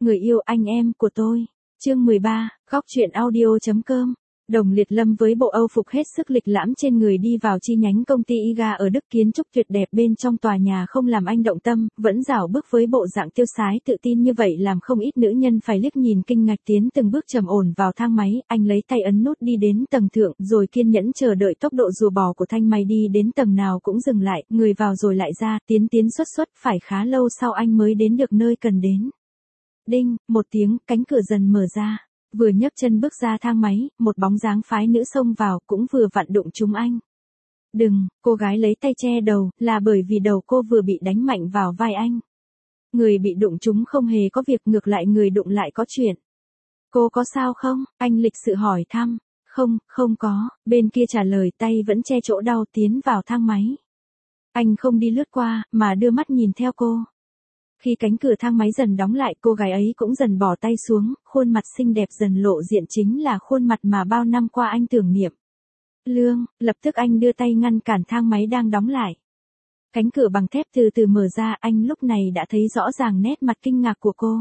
người yêu anh em của tôi. Chương 13, góc truyện audio.com. Đồng Liệt Lâm với bộ Âu phục hết sức lịch lãm trên người đi vào chi nhánh công ty IGA ở Đức, kiến trúc tuyệt đẹp bên trong tòa nhà không làm anh động tâm, vẫn rảo bước với bộ dạng tiêu sái tự tin như vậy làm không ít nữ nhân phải liếc nhìn kinh ngạc. Tiến từng bước trầm ổn vào thang máy, anh lấy tay ấn nút đi đến tầng thượng, rồi kiên nhẫn chờ đợi tốc độ rùa bò của thang máy đi đến tầng nào cũng dừng lại, người vào rồi lại ra, tiến xuất, phải khá lâu sau anh mới đến được nơi cần đến. Đinh, một tiếng, cánh cửa dần mở ra. Vừa nhấc chân bước ra thang máy, một bóng dáng phái nữ xông vào, cũng vừa vặn đụng trúng anh. Đừng, cô gái lấy tay che đầu, là bởi vì đầu cô vừa bị đánh mạnh vào vai anh. Người bị đụng trúng không hề có việc, ngược lại người đụng lại có chuyện. Cô có sao không? Anh lịch sự hỏi thăm. Không có, bên kia trả lời, tay vẫn che chỗ đau, tiến vào thang máy. Anh không đi lướt qua, mà đưa mắt nhìn theo cô. Khi cánh cửa thang máy dần đóng lại, cô gái ấy cũng dần bỏ tay xuống, khuôn mặt xinh đẹp dần lộ diện, chính là khuôn mặt mà bao năm qua anh tưởng niệm. Lương, lập tức anh đưa tay ngăn cản thang máy đang đóng lại. Cánh cửa bằng thép từ từ mở ra, anh lúc này đã thấy rõ ràng nét mặt kinh ngạc của cô.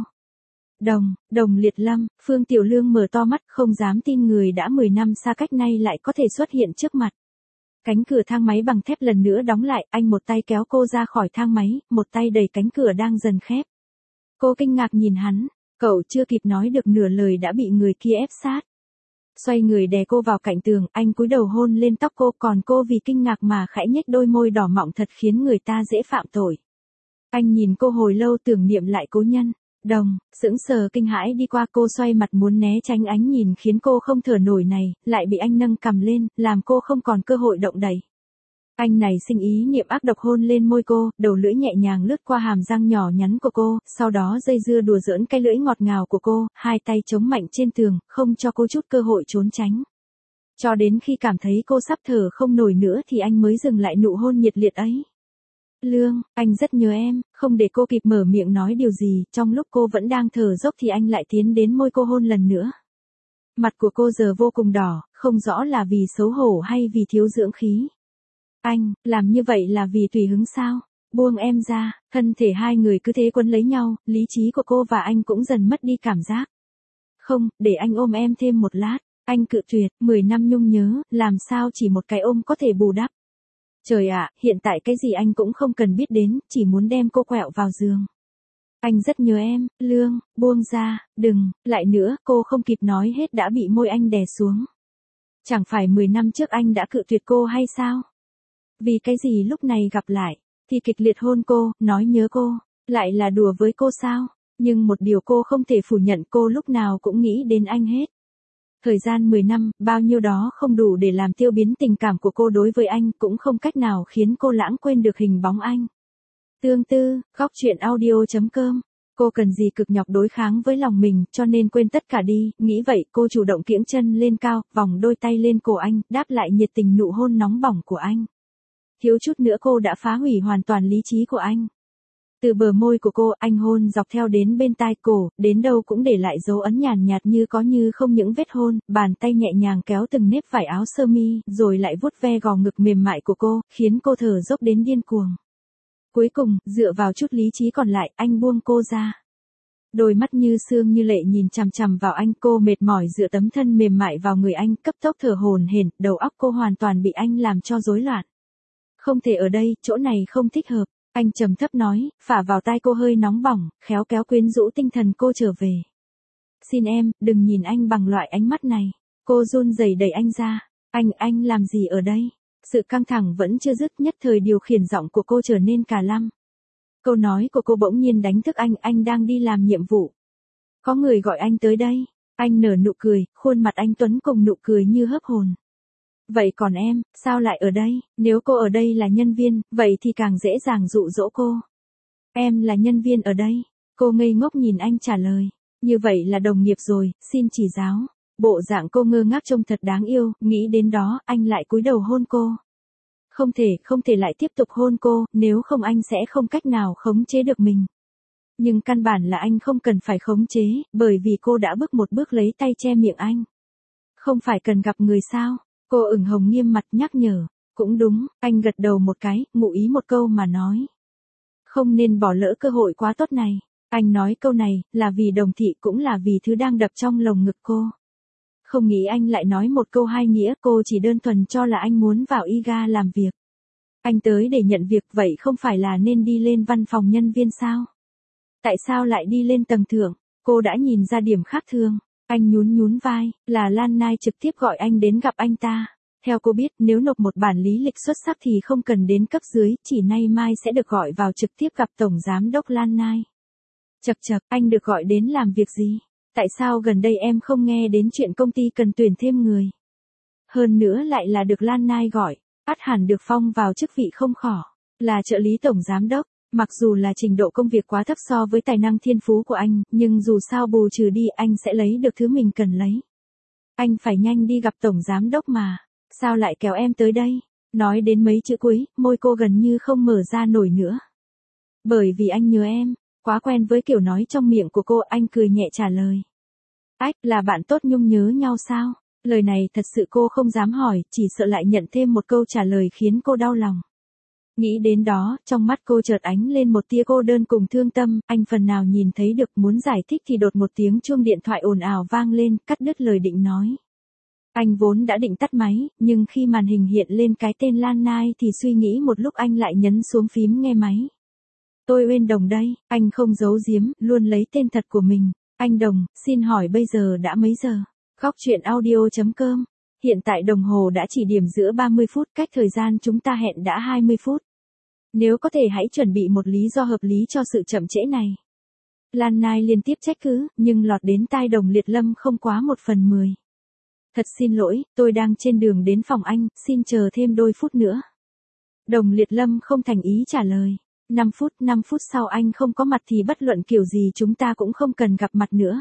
Đồng Liệt Lâm, Phương Tiểu Lương mở to mắt, không dám tin người đã 10 năm xa cách nay lại có thể xuất hiện trước mặt. Cánh cửa thang máy bằng thép lần nữa đóng lại, anh một tay kéo cô ra khỏi thang máy, một tay đẩy cánh cửa đang dần khép. Cô kinh ngạc nhìn hắn, cậu chưa kịp nói được nửa lời đã bị người kia ép sát. Xoay người đè cô vào cạnh tường, anh cúi đầu hôn lên tóc cô, còn cô vì kinh ngạc mà khẽ nhếch đôi môi đỏ mọng thật khiến người ta dễ phạm tội. Anh nhìn cô hồi lâu tưởng niệm lại cố nhân. Sững sờ kinh hãi đi qua, cô xoay mặt muốn né tránh ánh nhìn khiến cô không thở nổi này, lại bị anh nâng cằm lên, làm cô không còn cơ hội động đậy. Anh này sinh ý niệm ác độc hôn lên môi cô, đầu lưỡi nhẹ nhàng lướt qua hàm răng nhỏ nhắn của cô, sau đó dây dưa đùa giỡn cái lưỡi ngọt ngào của cô, hai tay chống mạnh trên tường, không cho cô chút cơ hội trốn tránh. Cho đến khi cảm thấy cô sắp thở không nổi nữa thì anh mới dừng lại nụ hôn nhiệt liệt ấy. Lương, anh rất nhớ em. Không để cô kịp mở miệng nói điều gì, trong lúc cô vẫn đang thở dốc thì anh lại tiến đến môi cô hôn lần nữa. Mặt của cô giờ vô cùng đỏ, không rõ là vì xấu hổ hay vì thiếu dưỡng khí. Anh, làm như vậy là vì tùy hứng sao? Buông em ra. Thân thể hai người cứ thế quấn lấy nhau, lý trí của cô và anh cũng dần mất đi cảm giác. Không, để anh ôm em thêm một lát. Anh cự tuyệt, 10 năm nhung nhớ, làm sao chỉ một cái ôm có thể bù đắp. Trời ạ, hiện tại cái gì anh cũng không cần biết đến, chỉ muốn đem cô quẹo vào giường. Anh rất nhớ em. Lương, buông ra, đừng, lại nữa, cô không kịp nói hết đã bị môi anh đè xuống. Chẳng phải 10 năm trước anh đã cự tuyệt cô hay sao? Vì cái gì lúc này gặp lại, thì kịch liệt hôn cô, nói nhớ cô, lại là đùa với cô sao? Nhưng một điều cô không thể phủ nhận, cô lúc nào cũng nghĩ đến anh hết. Thời gian 10 năm, bao nhiêu đó không đủ để làm tiêu biến tình cảm của cô đối với anh, cũng không cách nào khiến cô lãng quên được hình bóng anh. Tương tư, góc truyện audio.com. Cô cần gì cực nhọc đối kháng với lòng mình, cho nên quên tất cả đi, nghĩ vậy cô chủ động kiễng chân lên cao, vòng đôi tay lên cổ anh, đáp lại nhiệt tình nụ hôn nóng bỏng của anh. Thiếu chút nữa cô đã phá hủy hoàn toàn lý trí của anh. Từ bờ môi của cô, anh hôn dọc theo đến bên tai cổ, đến đâu cũng để lại dấu ấn nhàn nhạt như có như không những vết hôn, bàn tay nhẹ nhàng kéo từng nếp vải áo sơ mi, rồi lại vuốt ve gò ngực mềm mại của cô, khiến cô thở dốc đến điên cuồng. Cuối cùng, dựa vào chút lý trí còn lại, anh buông cô ra. Đôi mắt như sương như lệ nhìn chằm chằm vào anh, cô mệt mỏi dựa tấm thân mềm mại vào người anh, cấp tốc thở hổn hển, đầu óc cô hoàn toàn bị anh làm cho rối loạn. Không thể ở đây, chỗ này không thích hợp. Anh trầm thấp nói, phả vào tai cô hơi nóng bỏng, khéo kéo quyến rũ tinh thần cô trở về. Xin em, đừng nhìn anh bằng loại ánh mắt này. Cô run rẩy đẩy anh ra. Anh làm gì ở đây? Sự căng thẳng vẫn chưa dứt, nhất thời điều khiển giọng của cô trở nên cà lăm. Câu nói của cô bỗng nhiên đánh thức anh đang đi làm nhiệm vụ. Có người gọi anh tới đây. Anh nở nụ cười, khuôn mặt anh tuấn cùng nụ cười như hớp hồn. Vậy còn em, sao lại ở đây? Nếu cô ở đây là nhân viên, vậy thì càng dễ dàng dụ dỗ cô. Em là nhân viên ở đây. Cô ngây ngốc nhìn anh trả lời. Như vậy là đồng nghiệp rồi, xin chỉ giáo. Bộ dạng cô ngơ ngác trông thật đáng yêu, nghĩ đến đó, anh lại cúi đầu hôn cô. Không thể lại tiếp tục hôn cô, nếu không anh sẽ không cách nào khống chế được mình. Nhưng căn bản là anh không cần phải khống chế, bởi vì cô đã bước một bước lấy tay che miệng anh. Không phải cần gặp người sao? Cô ửng hồng nghiêm mặt nhắc nhở. Cũng đúng, anh gật đầu một cái, ngụ ý một câu mà nói. Không nên bỏ lỡ cơ hội quá tốt này. Anh nói câu này, là vì Đồng Thị cũng là vì thứ đang đập trong lồng ngực cô. Không nghĩ anh lại nói một câu hai nghĩa, cô chỉ đơn thuần cho là anh muốn vào IGA làm việc. Anh tới để nhận việc, vậy không phải là nên đi lên văn phòng nhân viên sao? Tại sao lại đi lên tầng thượng? Cô đã nhìn ra điểm khác thường. Anh nhún nhún vai, là Lan Nai trực tiếp gọi anh đến gặp anh ta. Theo cô biết, nếu nộp một bản lý lịch xuất sắc thì không cần đến cấp dưới, chỉ nay mai sẽ được gọi vào trực tiếp gặp Tổng Giám đốc Lan Nai. Chậc chậc, anh được gọi đến làm việc gì? Tại sao gần đây em không nghe đến chuyện công ty cần tuyển thêm người? Hơn nữa lại là được Lan Nai gọi, ắt hẳn được phong vào chức vị không khó, là trợ lý Tổng Giám đốc. Mặc dù là trình độ công việc quá thấp so với tài năng thiên phú của anh, nhưng dù sao bù trừ đi anh sẽ lấy được thứ mình cần lấy. Anh phải nhanh đi gặp Tổng Giám đốc mà, sao lại kéo em tới đây? Nói đến mấy chữ cuối, môi cô gần như không mở ra nổi nữa. Bởi vì anh nhớ em, quá quen với kiểu nói trong miệng của cô, anh cười nhẹ trả lời. Ách, là bạn tốt nhung nhớ nhau sao? Lời này thật sự cô không dám hỏi, chỉ sợ lại nhận thêm một câu trả lời khiến cô đau lòng. Nghĩ đến đó, trong mắt cô chợt ánh lên một tia cô đơn cùng thương tâm, anh phần nào nhìn thấy được, muốn giải thích thì đột một tiếng chuông điện thoại ồn ào vang lên, cắt đứt lời định nói. Anh vốn đã định tắt máy, nhưng khi màn hình hiện lên cái tên Lan Nai thì suy nghĩ một lúc anh lại nhấn xuống phím nghe máy. Tôi Uyên Đồng đây, anh không giấu giếm, luôn lấy tên thật của mình. Anh Đồng, xin hỏi bây giờ đã mấy giờ? Góc truyện audio.com. Hiện tại đồng hồ đã chỉ điểm giữa 30 phút, cách thời gian chúng ta hẹn đã 20 phút. Nếu có thể hãy chuẩn bị một lý do hợp lý cho sự chậm trễ này. Lan Nai liên tiếp trách cứ, nhưng lọt đến tai Đồng Liệt Lâm không quá 1/10. Thật xin lỗi, tôi đang trên đường đến phòng anh, xin chờ thêm đôi phút nữa. Đồng Liệt Lâm không thành ý trả lời. 5 phút sau anh không có mặt thì bất luận kiểu gì chúng ta cũng không cần gặp mặt nữa.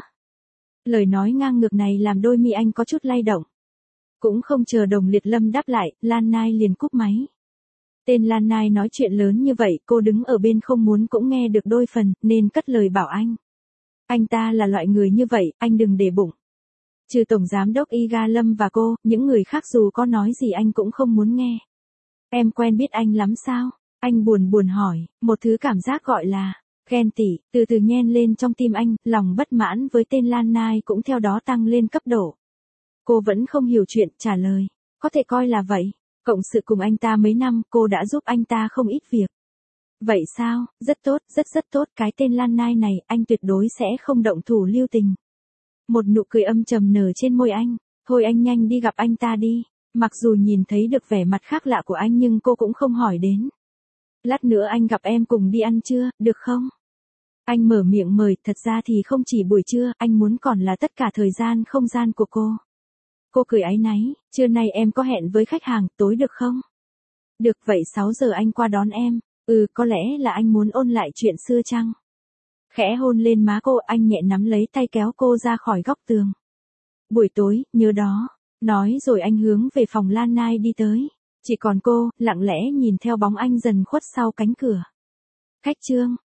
Lời nói ngang ngược này làm đôi mi anh có chút lay động. Cũng không chờ Đồng Liệt Lâm đáp lại, Lan Nai liền cúp máy. Tên Lan Nai nói chuyện lớn như vậy, cô đứng ở bên không muốn cũng nghe được đôi phần, nên cất lời bảo anh. Anh ta là loại người như vậy, anh đừng để bụng. Trừ Tổng Giám đốc IGA Lâm và cô, những người khác dù có nói gì anh cũng không muốn nghe. Em quen biết anh lắm sao? Anh buồn hỏi, một thứ cảm giác gọi là ghen tị, từ từ nhen lên trong tim anh, lòng bất mãn với tên Lan Nai cũng theo đó tăng lên cấp độ. Cô vẫn không hiểu chuyện, trả lời, có thể coi là vậy. Cộng sự cùng anh ta mấy năm, cô đã giúp anh ta không ít việc. Vậy sao, rất tốt, rất tốt, cái tên Lan Nai này, anh tuyệt đối sẽ không động thủ lưu tình. Một nụ cười âm trầm nở trên môi anh, thôi anh nhanh đi gặp anh ta đi. Mặc dù nhìn thấy được vẻ mặt khác lạ của anh nhưng cô cũng không hỏi đến. Lát nữa anh gặp em cùng đi ăn trưa, được không? Anh mở miệng mời, thật ra thì không chỉ buổi trưa, anh muốn còn là tất cả thời gian không gian của cô. Cô cười áy náy, trưa nay em có hẹn với khách hàng, tối được không? Được, vậy 6 giờ anh qua đón em. Có lẽ là anh muốn ôn lại chuyện xưa chăng? Khẽ hôn lên má cô, anh nhẹ nắm lấy tay kéo cô ra khỏi góc tường. Buổi tối, nhớ đó. Nói rồi anh hướng về phòng Lan Nai đi tới. Chỉ còn cô, lặng lẽ nhìn theo bóng anh dần khuất sau cánh cửa. Khách Trương,